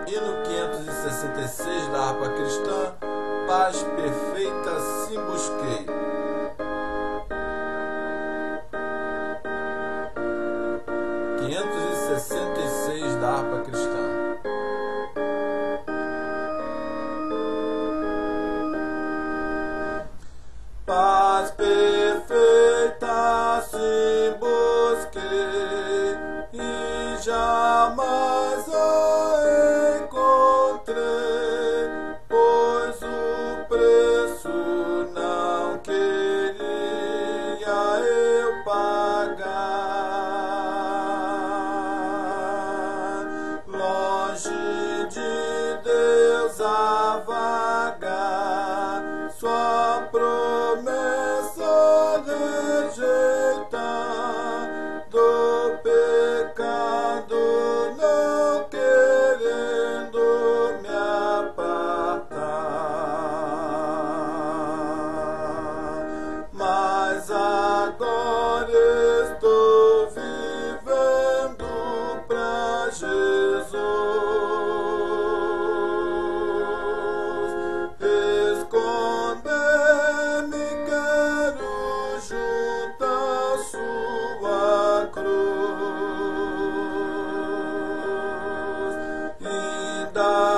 Hino 566 da harpa cristã, paz perfeita sim busquei. Da harpa cristã. Paz perfeita se busquei e jamais a encontrei, pois o preço não queria eu pagar. Longe de Deus a vagar, sua promessa rejeitar, do pecado não querendo me apartar. Mas agora estou vivendo pra Jesus. Esconder-me quero junto à sua cruz. Ainda